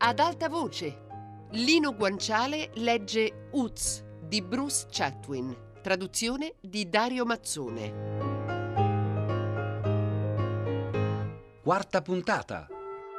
Ad alta voce. Lino Guanciale legge Uz di Bruce Chatwin, traduzione di Dario Mazzone. Quarta puntata.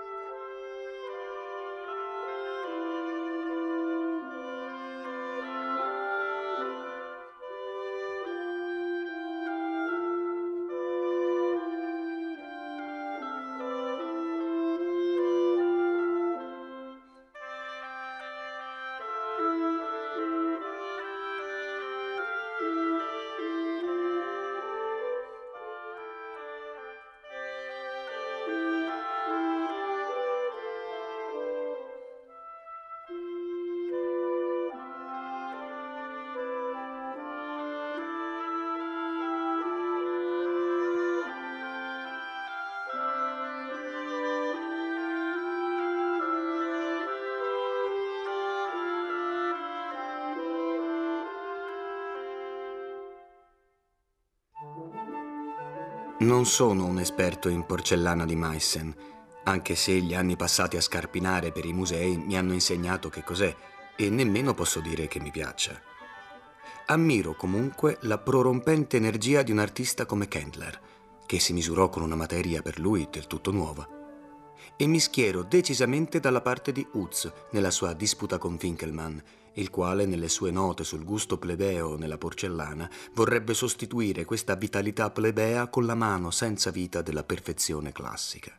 Non sono un esperto in porcellana di Meissen, anche se gli anni passati a scarpinare per i musei mi hanno insegnato che cos'è e nemmeno posso dire che mi piaccia. Ammiro comunque la prorompente energia di un artista come Kendler, che si misurò con una materia per lui del tutto nuova. E mi schiero decisamente dalla parte di Uz nella sua disputa con Winckelmann, il quale nelle sue note sul gusto plebeo nella porcellana vorrebbe sostituire questa vitalità plebea con la mano senza vita della perfezione classica.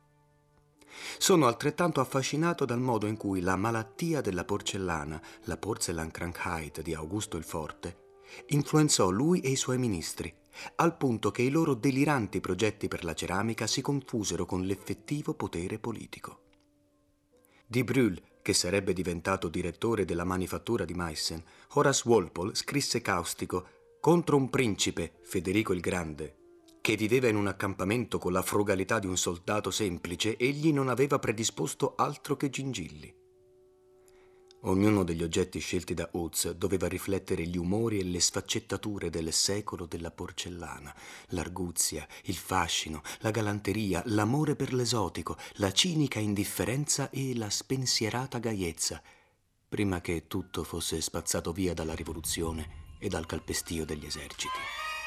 Sono altrettanto affascinato dal modo in cui la malattia della porcellana, la Porzellankrankheit di Augusto il Forte, influenzò lui e i suoi ministri, al punto che i loro deliranti progetti per la ceramica si confusero con l'effettivo potere politico. Di Brühl, che sarebbe diventato direttore della manifattura di Meissen, Horace Walpole scrisse caustico contro un principe, Federico il Grande, che viveva in un accampamento con la frugalità di un soldato semplice, egli non aveva predisposto altro che gingilli. Ognuno degli oggetti scelti da Uz doveva riflettere gli umori e le sfaccettature del secolo della porcellana, l'arguzia, il fascino, la galanteria, l'amore per l'esotico, la cinica indifferenza e la spensierata gaiezza, prima che tutto fosse spazzato via dalla rivoluzione e dal calpestio degli eserciti.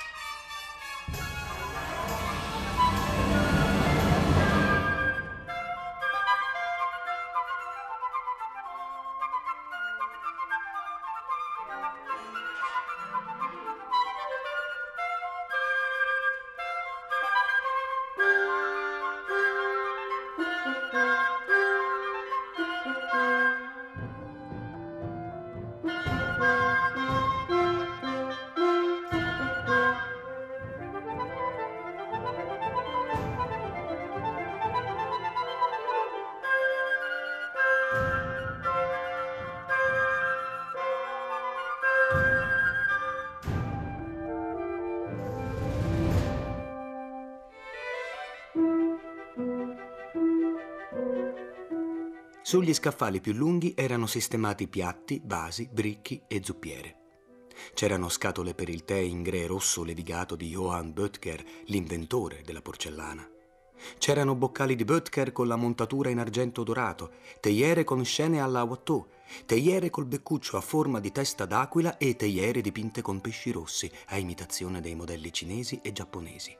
Sugli scaffali più lunghi erano sistemati piatti, vasi, bricchi e zuppiere. C'erano scatole per il tè in grè rosso levigato di Johann Böttger, l'inventore della porcellana. C'erano boccali di Böttger con la montatura in argento dorato, teiere con scene alla Watteau, teiere col beccuccio a forma di testa d'aquila e teiere dipinte con pesci rossi, a imitazione dei modelli cinesi e giapponesi.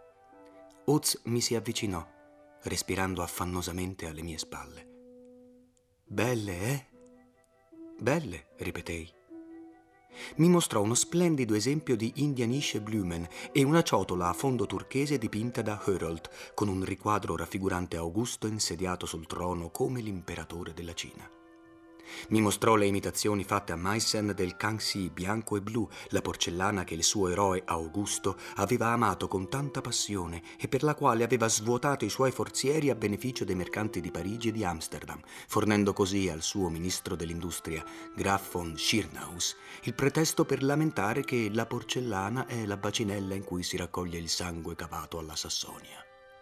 Uz mi si avvicinò, respirando affannosamente alle mie spalle. «Belle, eh?» «Belle», ripetei. Mi mostrò uno splendido esempio di Indianische Blumen e una ciotola a fondo turchese dipinta da Herold, con un riquadro raffigurante Augusto insediato sul trono come l'imperatore della Cina. Mi mostrò le imitazioni fatte a Meissen del Kangxi bianco e blu, la porcellana che il suo eroe Augusto aveva amato con tanta passione e per la quale aveva svuotato i suoi forzieri a beneficio dei mercanti di Parigi e di Amsterdam, fornendo così al suo ministro dell'industria, Graf von Schirnaus, il pretesto per lamentare che la porcellana è la bacinella in cui si raccoglie il sangue cavato alla Sassonia.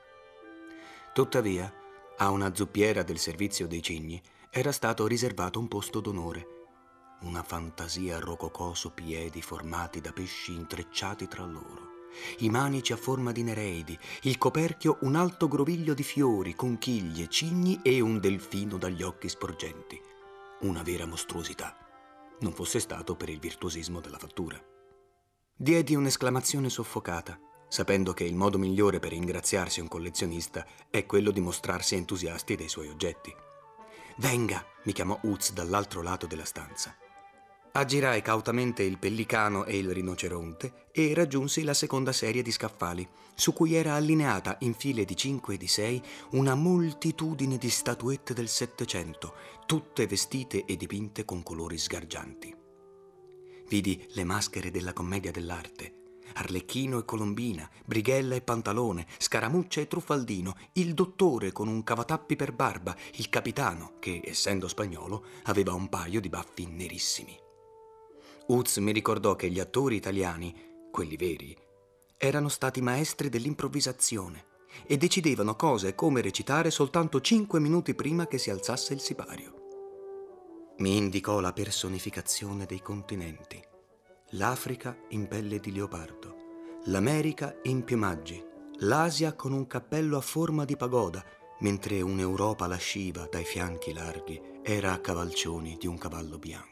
Tuttavia, a una zuppiera del servizio dei cigni era stato riservato un posto d'onore. Una fantasia rococò su piedi formati da pesci intrecciati tra loro, i manici a forma di nereidi, il coperchio un alto groviglio di fiori, conchiglie, cigni e un delfino dagli occhi sporgenti. Una vera mostruosità, non fosse stato per il virtuosismo della fattura. Diedi un'esclamazione soffocata, sapendo che il modo migliore per ringraziarsi un collezionista è quello di mostrarsi entusiasti dei suoi oggetti. «Venga!» mi chiamò Utz dall'altro lato della stanza. Aggirai cautamente il pellicano e il rinoceronte e raggiunsi la seconda serie di scaffali, su cui era allineata in file di 5 e di 6 una moltitudine di statuette del Settecento, tutte vestite e dipinte con colori sgargianti. Vidi le maschere della commedia dell'arte, Arlecchino e Colombina, Brighella e Pantalone, Scaramuccia e Truffaldino, il dottore con un cavatappi per barba, il capitano che, essendo spagnolo, aveva un paio di baffi nerissimi. Utz mi ricordò che gli attori italiani, quelli veri, erano stati maestri dell'improvvisazione e decidevano cosa e come recitare soltanto 5 minuti prima che si alzasse il sipario. Mi indicò la personificazione dei continenti. L'Africa in pelle di leopardo, l'America in piumaggi, l'Asia con un cappello a forma di pagoda, mentre un'Europa lasciva dai fianchi larghi era a cavalcioni di un cavallo bianco.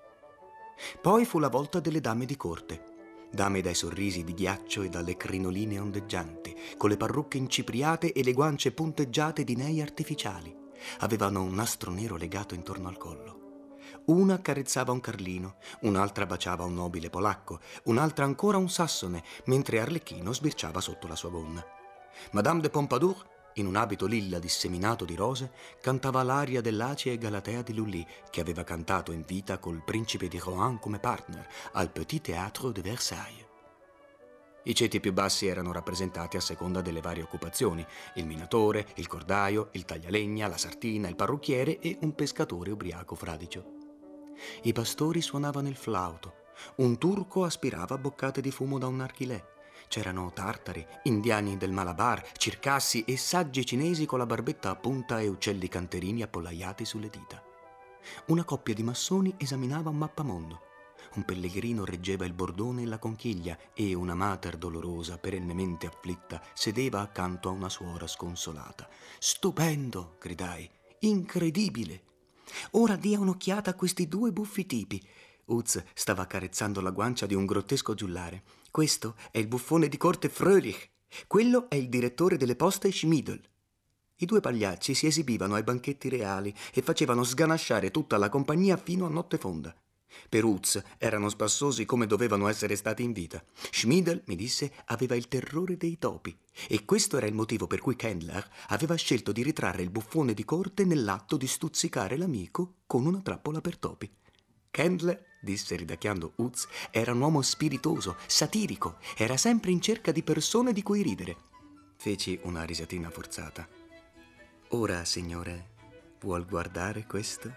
Poi fu la volta delle dame di corte, dame dai sorrisi di ghiaccio e dalle crinoline ondeggianti, con le parrucche incipriate e le guance punteggiate di nei artificiali. Avevano un nastro nero legato intorno al collo. Una accarezzava un carlino, un'altra baciava un nobile polacco, un'altra ancora un sassone, mentre Arlecchino sbirciava sotto la sua gonna. Madame de Pompadour, in un abito lilla disseminato di rose, cantava l'aria dell'Acia e Galatea di Lully, che aveva cantato in vita col principe di Rohan come partner al Petit Théâtre de Versailles. I ceti più bassi erano rappresentati a seconda delle varie occupazioni: il minatore, il cordaio, il taglialegna, la sartina, il parrucchiere e un pescatore ubriaco fradicio. I pastori suonavano il flauto, un turco aspirava boccate di fumo da un narghilè. C'erano tartari, indiani del Malabar, circassi e saggi cinesi con la barbetta a punta e uccelli canterini appollaiati sulle dita. Una coppia di massoni esaminava un mappamondo. Un pellegrino reggeva il bordone e la conchiglia e una mater dolorosa, perennemente afflitta, sedeva accanto a una suora sconsolata. «Stupendo!» gridai. «Incredibile! Ora dia un'occhiata a questi 2 buffi tipi». Utz stava accarezzando la guancia di un grottesco giullare. «Questo è il buffone di corte Fröhlich. Quello è il direttore delle poste Schmidl». I 2 pagliacci si esibivano ai banchetti reali e facevano sganasciare tutta la compagnia fino a notte fonda. Per Utz erano spassosi come dovevano essere stati in vita. Schmidl, mi disse, aveva il terrore dei topi e questo era il motivo per cui Kendler aveva scelto di ritrarre il buffone di corte nell'atto di stuzzicare l'amico con una trappola per topi. Kendler, disse ridacchiando Utz, era un uomo spiritoso, satirico, era sempre in cerca di persone di cui ridere. Feci una risatina forzata. «Ora, signore, vuol guardare questo?»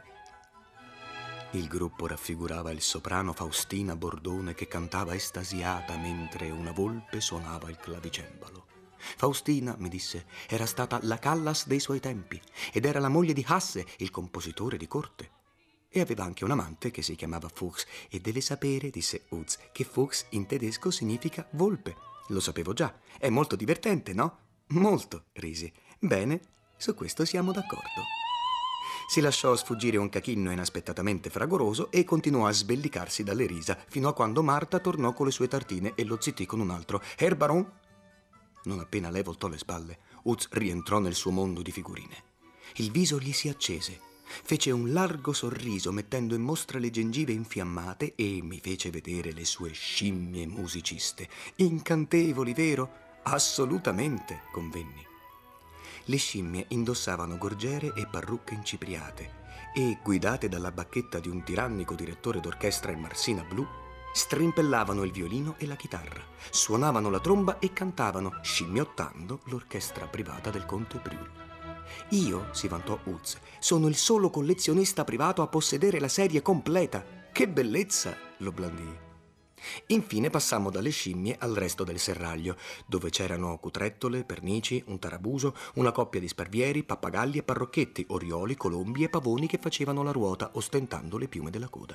Il gruppo raffigurava il soprano Faustina Bordone che cantava estasiata mentre una volpe suonava il clavicembalo. Faustina, mi disse, era stata la Callas dei suoi tempi ed era la moglie di Hasse, il compositore di corte. E aveva anche un amante che si chiamava Fuchs e deve sapere, disse Utz, che Fuchs in tedesco significa volpe. Lo sapevo già. È molto divertente, no? Molto, risi. Bene, su questo siamo d'accordo. Si lasciò sfuggire un cachinno inaspettatamente fragoroso e continuò a sbellicarsi dalle risa fino a quando Marta tornò con le sue tartine e lo zittì con un altro. «Herr Baron?» Non appena lei voltò le spalle, Utz rientrò nel suo mondo di figurine. Il viso gli si accese. Fece un largo sorriso mettendo in mostra le gengive infiammate e mi fece vedere le sue scimmie musiciste. Incantevoli, vero? Assolutamente, convenni. Le scimmie indossavano gorgiere e parrucche incipriate e, guidate dalla bacchetta di un tirannico direttore d'orchestra in marsina blu, strimpellavano il violino e la chitarra, suonavano la tromba e cantavano, scimmiottando, l'orchestra privata del conte Brühl. «Io», si vantò Utz, «sono il solo collezionista privato a possedere la serie completa». «Che bellezza!» lo blandii. Infine passammo dalle scimmie al resto del serraglio, dove c'erano cutrettole, pernici, un tarabuso, una coppia di sparvieri, pappagalli e parrocchetti, orioli, colombi e pavoni che facevano la ruota ostentando le piume della coda.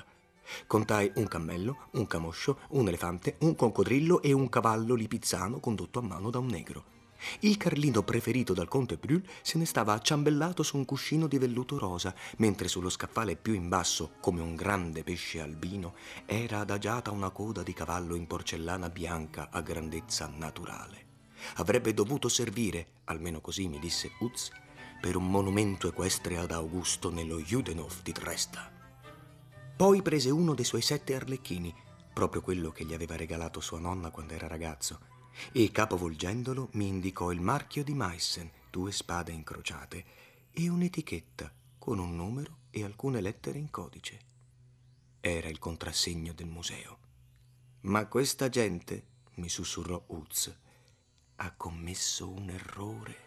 Contai un cammello, un camoscio, un elefante, un coccodrillo e un cavallo lipizzano condotto a mano da un negro. Il Carlino preferito dal conte Brûle se ne stava acciambellato su un cuscino di velluto rosa, mentre sullo scaffale più in basso, come un grande pesce albino, era adagiata una coda di cavallo in porcellana bianca a grandezza naturale. Avrebbe dovuto servire, almeno così mi disse Utz, per un monumento equestre ad Augusto nello Judenhof di Dresda. Poi prese uno dei suoi 7 arlecchini, proprio quello che gli aveva regalato sua nonna quando era ragazzo, e capovolgendolo mi indicò il marchio di Meissen, 2 spade incrociate e un'etichetta con un numero e alcune lettere in codice. Era il contrassegno del museo. Ma questa gente, mi sussurrò Utz, ha commesso un errore.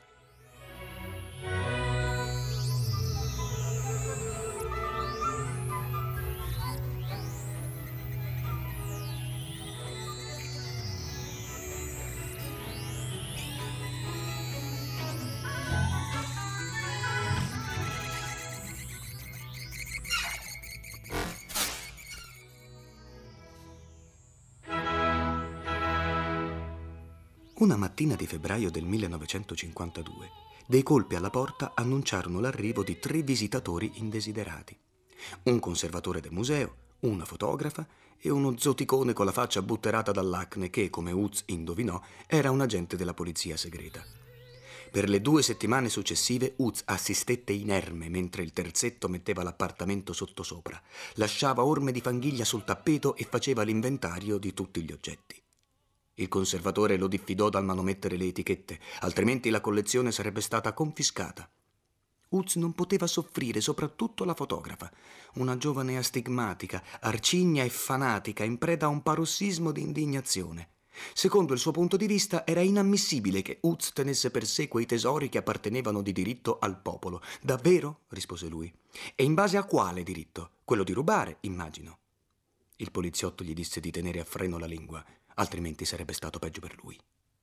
Una mattina di febbraio del 1952, dei colpi alla porta annunciarono l'arrivo di 3 visitatori indesiderati. Un conservatore del museo, una fotografa e uno zoticone con la faccia butterata dall'acne che, come Utz indovinò, era un agente della polizia segreta. Per le 2 settimane successive Utz assistette inerme mentre il terzetto metteva l'appartamento sottosopra, lasciava orme di fanghiglia sul tappeto e faceva l'inventario di tutti gli oggetti. Il conservatore lo diffidò dal manomettere le etichette, altrimenti la collezione sarebbe stata confiscata. Utz non poteva soffrire soprattutto la fotografa, una giovane astigmatica, arcigna e fanatica, in preda a un parossismo di indignazione. Secondo il suo punto di vista era inammissibile che Utz tenesse per sé quei tesori che appartenevano di diritto al popolo. Davvero? Rispose lui. E in base a quale diritto? Quello di rubare, immagino. Il poliziotto gli disse di tenere a freno la lingua, altrimenti sarebbe stato peggio per lui.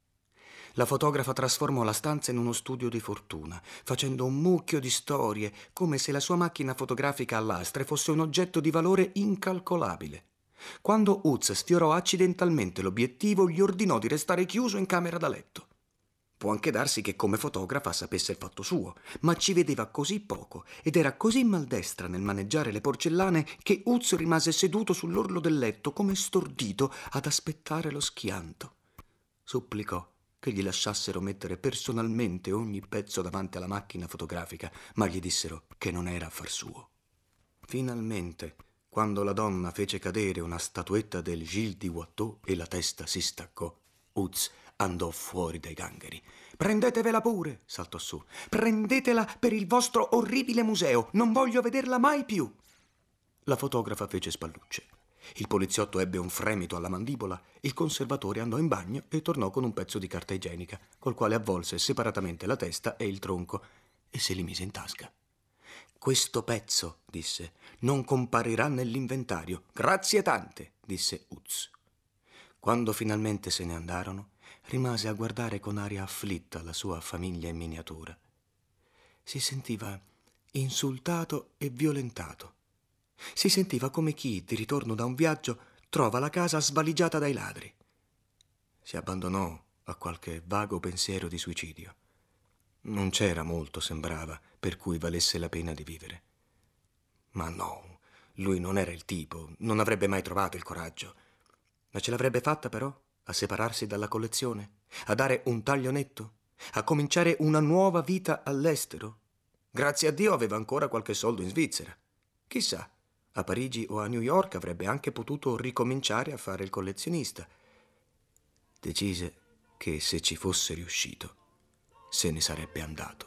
La fotografa trasformò la stanza in uno studio di fortuna, facendo un mucchio di storie, come se la sua macchina fotografica a lastre fosse un oggetto di valore incalcolabile. Quando Utz sfiorò accidentalmente l'obiettivo, gli ordinò di restare chiuso in camera da letto. Può anche darsi che come fotografa sapesse il fatto suo, ma ci vedeva così poco ed era così maldestra nel maneggiare le porcellane che Utz rimase seduto sull'orlo del letto come stordito ad aspettare lo schianto. Supplicò che gli lasciassero mettere personalmente ogni pezzo davanti alla macchina fotografica, ma gli dissero che non era affar suo. Finalmente, quando la donna fece cadere una statuetta del Gilles di Watteau e la testa si staccò, Utz andò fuori dai gangheri. «Prendetevela pure!» saltò su. «Prendetela per il vostro orribile museo! Non voglio vederla mai più!» La fotografa fece spallucce. Il poliziotto ebbe un fremito alla mandibola, il conservatore andò in bagno e tornò con un pezzo di carta igienica, col quale avvolse separatamente la testa e il tronco e se li mise in tasca. «Questo pezzo», disse, «non comparirà nell'inventario». «Grazie tante», disse Utz. Quando finalmente se ne andarono, rimase a guardare con aria afflitta la sua famiglia in miniatura. Si sentiva insultato e violentato. Si sentiva come chi, di ritorno da un viaggio, trova la casa svaligiata dai ladri. Si abbandonò a qualche vago pensiero di suicidio. Non c'era molto, sembrava, per cui valesse la pena di vivere. Ma no, lui non era il tipo, non avrebbe mai trovato il coraggio. Ma ce l'avrebbe fatta però a separarsi dalla collezione, a dare un taglio netto, a cominciare una nuova vita all'estero. Grazie a Dio aveva ancora qualche soldo in Svizzera. Chissà, a Parigi o a New York avrebbe anche potuto ricominciare a fare il collezionista. Decise che se ci fosse riuscito, se ne sarebbe andato.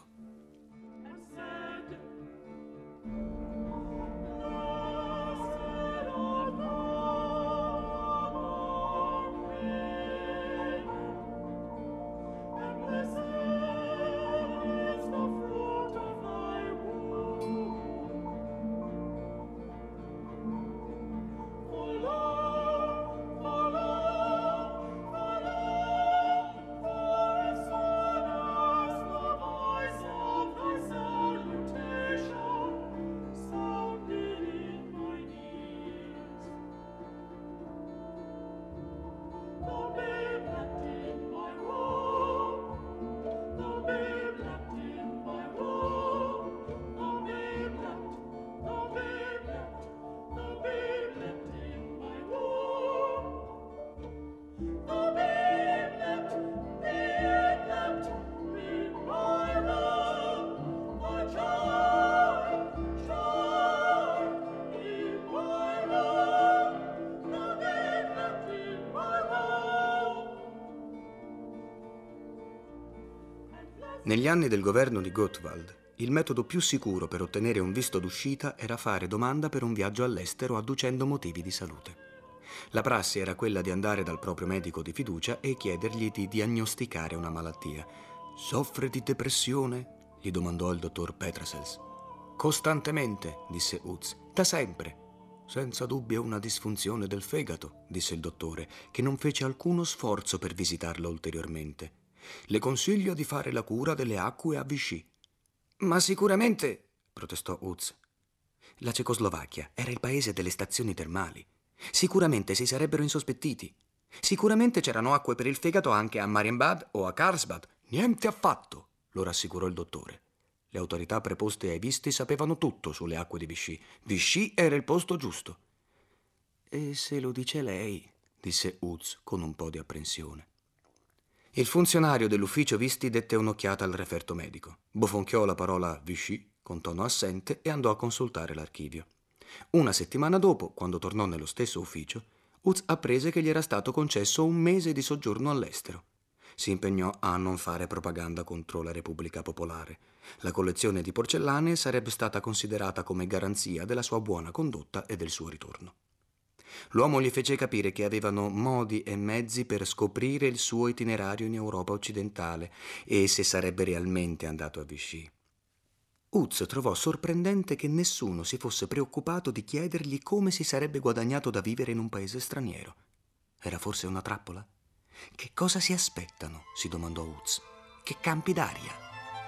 Negli anni del governo di Gottwald, il metodo più sicuro per ottenere un visto d'uscita era fare domanda per un viaggio all'estero adducendo motivi di salute. La prassi era quella di andare dal proprio medico di fiducia e chiedergli di diagnosticare una malattia. «Soffre di depressione?» gli domandò il dottor Petrasels. «Costantemente», disse Utz, «da sempre». «Senza dubbio una disfunzione del fegato», disse il dottore, che non fece alcuno sforzo per visitarlo ulteriormente. «Le consiglio di fare la cura delle acque a Vichy». «Ma sicuramente», protestò Utz. La Cecoslovacchia era il paese delle stazioni termali. Sicuramente si sarebbero insospettiti. Sicuramente c'erano acque per il fegato anche a Marienbad o a Karlsbad. «Niente affatto», lo rassicurò il dottore. Le autorità preposte ai visti sapevano tutto sulle acque di Vichy. Vichy era il posto giusto. «E se lo dice lei?» disse Utz con un po' di apprensione. Il funzionario dell'ufficio visti dette un'occhiata al referto medico, bofonchiò la parola Vichy con tono assente e andò a consultare l'archivio. Una settimana dopo, quando tornò nello stesso ufficio, Utz apprese che gli era stato concesso un mese di soggiorno all'estero. Si impegnò a non fare propaganda contro la Repubblica Popolare. La collezione di porcellane sarebbe stata considerata come garanzia della sua buona condotta e del suo ritorno. L'uomo gli fece capire che avevano modi e mezzi per scoprire il suo itinerario in Europa occidentale e se sarebbe realmente andato a Vichy. Utz trovò sorprendente che nessuno si fosse preoccupato di chiedergli come si sarebbe guadagnato da vivere in un paese straniero. Era forse una trappola? «Che cosa si aspettano?» si domandò Utz. «Che campi d'aria?»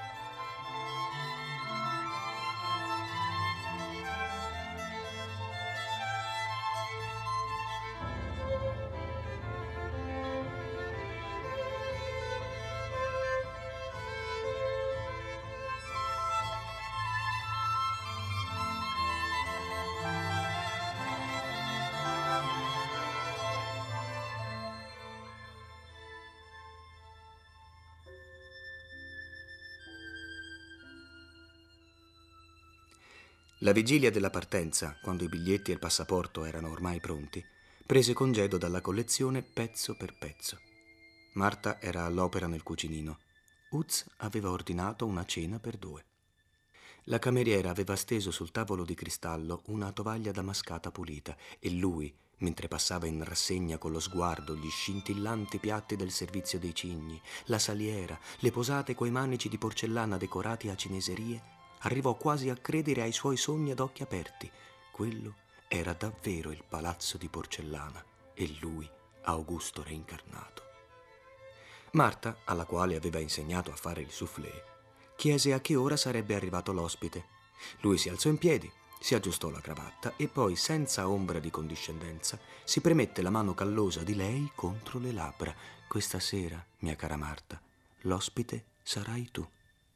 La vigilia della partenza, quando i biglietti e il passaporto erano ormai pronti, prese congedo dalla collezione pezzo per pezzo. Marta era all'opera nel cucinino. Utz aveva ordinato una cena per 2. La cameriera aveva steso sul tavolo di cristallo una tovaglia damascata pulita e lui, mentre passava in rassegna con lo sguardo gli scintillanti piatti del servizio dei cigni, la saliera, le posate coi manici di porcellana decorati a cineserie, arrivò quasi a credere ai suoi sogni ad occhi aperti. Quello era davvero il palazzo di porcellana e lui, Augusto reincarnato. Marta, alla quale aveva insegnato a fare il soufflé, chiese a che ora sarebbe arrivato l'ospite. Lui si alzò in piedi, si aggiustò la cravatta e poi, senza ombra di condiscendenza, si premette la mano callosa di lei contro le labbra. «Questa sera, mia cara Marta, l'ospite sarai tu».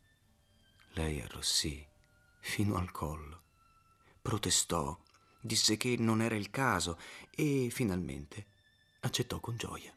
Lei arrossì fino al collo, protestò, disse che non era il caso e finalmente accettò con gioia.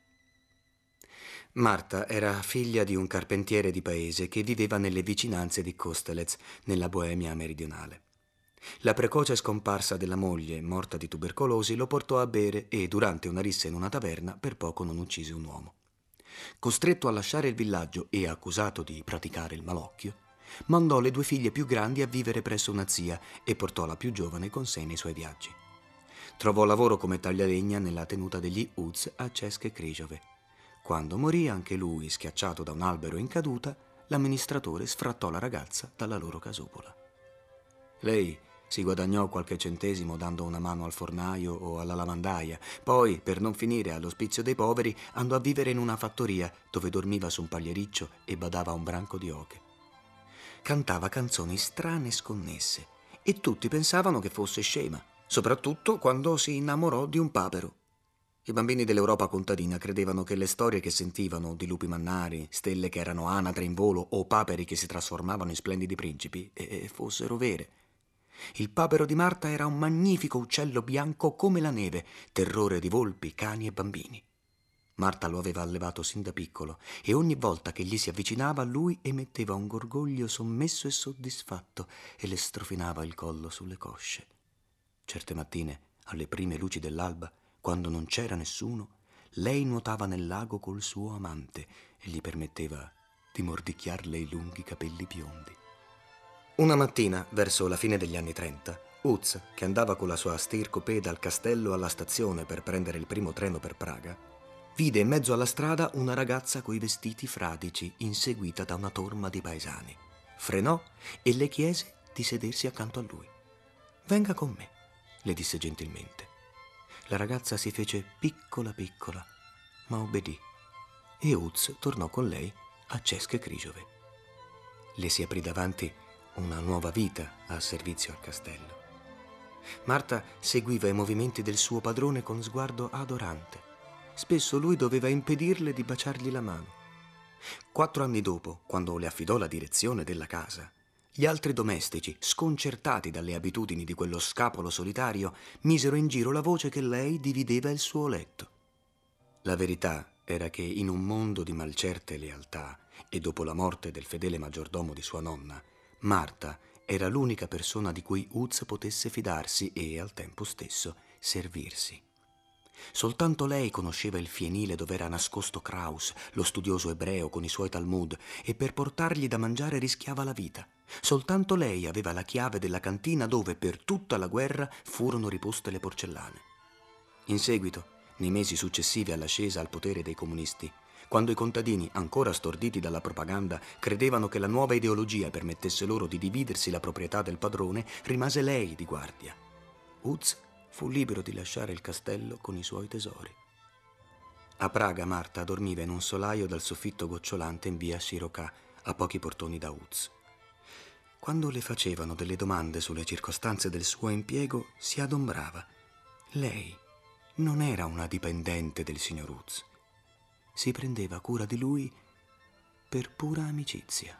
Marta era figlia di un carpentiere di paese che viveva nelle vicinanze di Kostelec, nella Boemia meridionale. La precoce scomparsa della moglie, morta di tubercolosi, lo portò a bere e, durante una rissa in una taverna, per poco non uccise un uomo. Costretto a lasciare il villaggio e accusato di praticare il malocchio, mandò le 2 figlie più grandi a vivere presso una zia e portò la più giovane con sé nei suoi viaggi. Trovò lavoro come taglialegna nella tenuta degli Utz a České Křižové. Quando morì anche lui, schiacciato da un albero in caduta, l'amministratore sfrattò la ragazza dalla loro casupola. Lei si guadagnò qualche centesimo dando una mano al fornaio o alla lavandaia. Poi, per non finire all'ospizio dei poveri, andò a vivere in una fattoria dove dormiva su un pagliericcio e badava a un branco di oche. Cantava canzoni strane e sconnesse e tutti pensavano che fosse scema, soprattutto quando si innamorò di un papero. I bambini dell'Europa contadina credevano che le storie che sentivano di lupi mannari, stelle che erano anatre in volo o paperi che si trasformavano in splendidi principi fossero vere. Il papero di Marta era un magnifico uccello bianco come la neve, terrore di volpi, cani e bambini. Marta lo aveva allevato sin da piccolo e ogni volta che gli si avvicinava lui emetteva un gorgoglio sommesso e soddisfatto e le strofinava il collo sulle cosce. Certe mattine, alle prime luci dell'alba, quando non c'era nessuno, lei nuotava nel lago col suo amante e gli permetteva di mordicchiarle i lunghi capelli biondi. Una mattina, verso la fine degli anni 30, Utz, che andava con la sua stirco dal castello alla stazione per prendere il primo treno per Praga, vide in mezzo alla strada una ragazza coi vestiti fradici inseguita da una torma di paesani. Frenò e le chiese di sedersi accanto a lui. «Venga con me», le disse gentilmente. La ragazza si fece piccola piccola, ma obbedì, e Utz tornò con lei a České Křižové. Le si aprì davanti una nuova vita a servizio al castello. Marta seguiva i movimenti del suo padrone con sguardo adorante. Spesso lui doveva impedirle di baciargli la mano. 4 anni dopo, quando le affidò la direzione della casa, gli altri domestici, sconcertati dalle abitudini di quello scapolo solitario, misero in giro la voce che lei divideva il suo letto. La verità era che in un mondo di malcerte lealtà e dopo la morte del fedele maggiordomo di sua nonna, Marta era l'unica persona di cui Utz potesse fidarsi e, al tempo stesso, servirsi. Soltanto lei conosceva il fienile dove era nascosto Kraus, lo studioso ebreo con i suoi Talmud, e per portargli da mangiare rischiava la vita. Soltanto lei aveva la chiave della cantina dove per tutta la guerra furono riposte le porcellane. In seguito, nei mesi successivi all'ascesa al potere dei comunisti, quando i contadini, ancora storditi dalla propaganda, credevano che la nuova ideologia permettesse loro di dividersi la proprietà del padrone, rimase lei di guardia. Utz fu libero di lasciare il castello con i suoi tesori. A Praga Marta dormiva in un solaio dal soffitto gocciolante in via Sciroká, a pochi portoni da Utz. Quando le facevano delle domande sulle circostanze del suo impiego, si adombrava. Lei non era una dipendente del signor Utz. Si prendeva cura di lui per pura amicizia.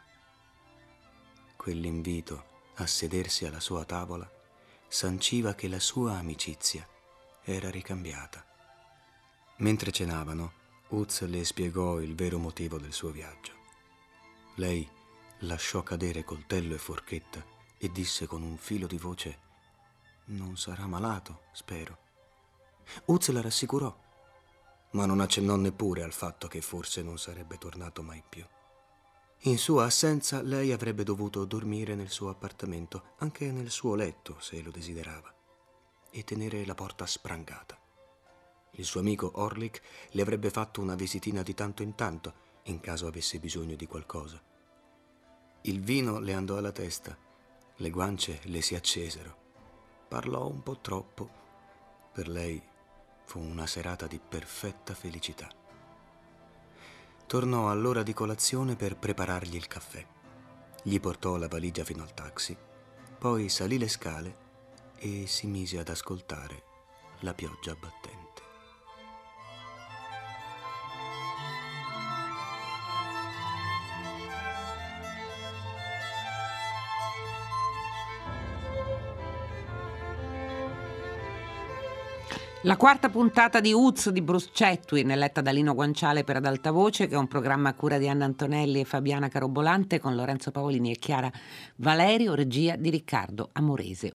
Quell'invito a sedersi alla sua tavola sanciva che la sua amicizia era ricambiata. Mentre cenavano, Utz le spiegò il vero motivo del suo viaggio. Lei lasciò cadere coltello e forchetta e disse con un filo di voce: «Non sarà malato, spero». Utz la rassicurò, ma non accennò neppure al fatto che forse non sarebbe tornato mai più. In sua assenza lei avrebbe dovuto dormire nel suo appartamento, anche nel suo letto se lo desiderava, e tenere la porta sprangata. Il suo amico Orlik le avrebbe fatto una visitina di tanto in tanto, in caso avesse bisogno di qualcosa. Il vino le andò alla testa, le guance le si accesero. Parlò un po' troppo. Per lei fu una serata di perfetta felicità. Tornò all'ora di colazione per preparargli il caffè. Gli portò la valigia fino al taxi, poi salì le scale e si mise ad ascoltare la pioggia battente. La quarta puntata di Utz di Bruce Chatwin, letta da Lino Guanciale per Ad Alta Voce, che è un programma a cura di Anna Antonelli e Fabiana Carobolante, con Lorenzo Paolini e Chiara Valerio, regia di Riccardo Amorese.